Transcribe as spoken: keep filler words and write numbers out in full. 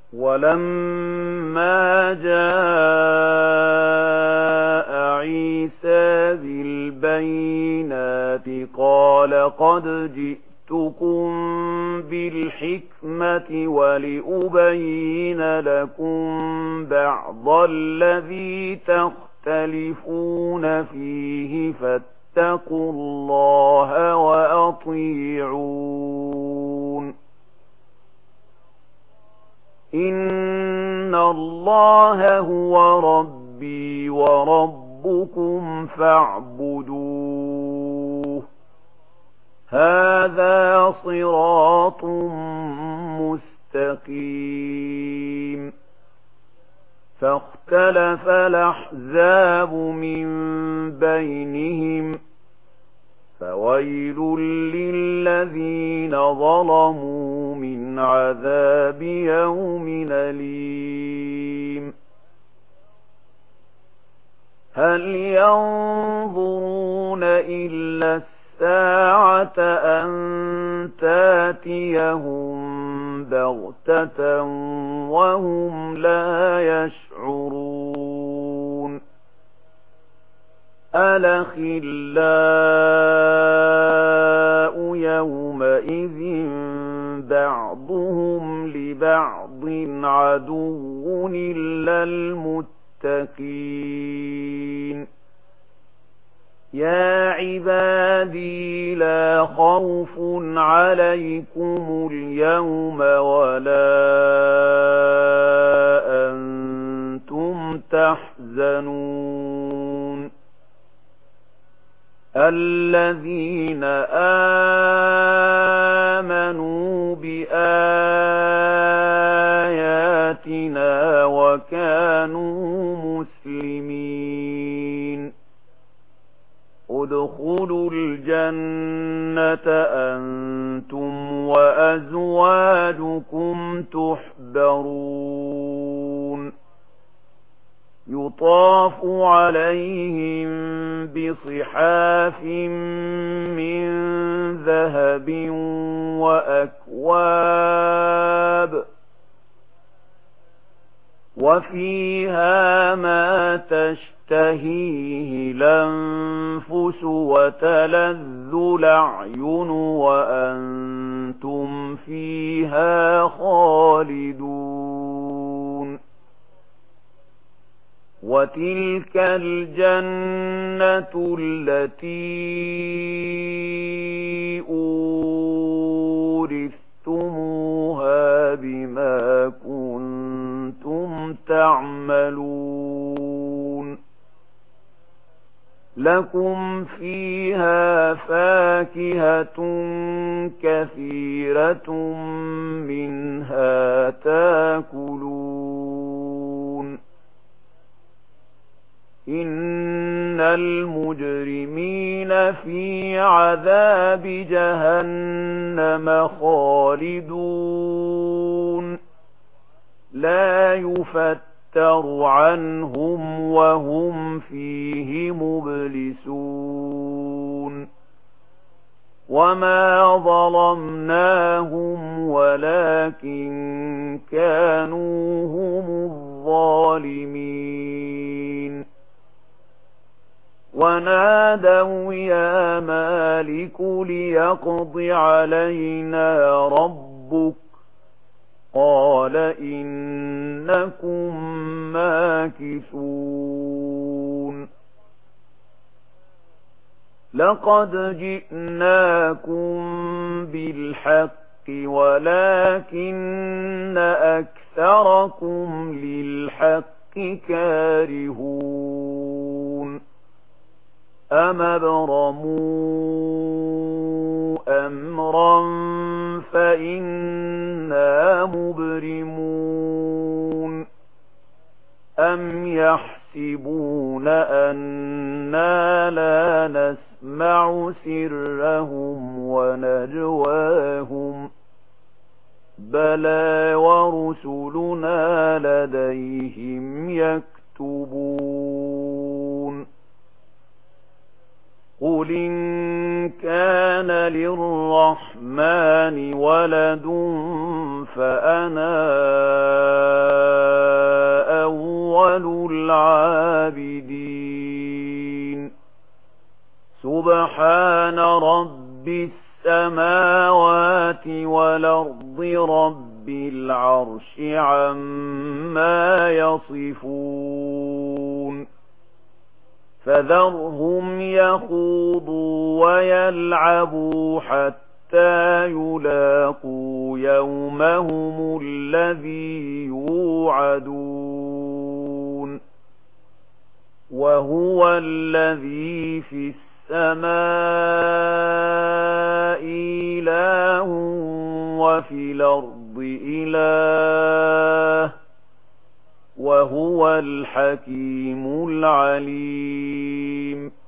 ولما جاء عيسى بالبينات قال قد جئتكم بالحكمة ولأبين لكم بعض الذي تختلفون فيه فاتقوا الله وأطيعون. إن الله هو ربي وربكم فاعبدوه هذا صراط مستقيم. فاختلف الأحزاب من بينهم فويل للذين ظلموا من عذاب يوم أليم. هل ينظرون إلا الساعة أن تاتيهم بغتة وهم لا يشعرون. الأخلاء يومئذ بعضهم لبعض عدو إلا المتقين. يا عبادي لا خوف عليكم اليوم ولا أنتم تحزنون. الذين آمنوا بآياتنا وكانوا مسلمين ادخلوا الجنة أنتم وأزواجكم تحبرون. يطاف عليهم بصحاف من ذهب وأكواب وفيها ما تشتهيه الأنفس وتلذ الأعين وأنتم فيها خالدون. وتلك الجنة التي أورثتموها بما كنتم تعملون. لكم فيها فاكهة كثيرة منها تاكلون. إن المجرمين في عذاب جهنم خالدون لا يفتر عنهم وهم فيه مبلسون. وما ظلمناهم ولكن كانوا هم الظالمين. ونادوا يا مالك ليقض علينا ربك قال إنكم ماكثون. لقد جئناكم بالحق ولكن أكثركم للحق كارهون. أم أبرموا أمرا فإنا مبرمون. أم يحسبون أنا لا نسمع سرهم ونجواهم بلى ورسلنا لديهم يكتبون. قل إن كان للرحمن ولد فأنا عابدين سبحان رب السماوات والأرض رب العرش عما يصفون فذرهم يخوضوا ويلعبوا حتى يلاقوا يومهم الذي يوعدون وهو الذي في السماء إله وفي الأرض إله وهو الحكيم العليم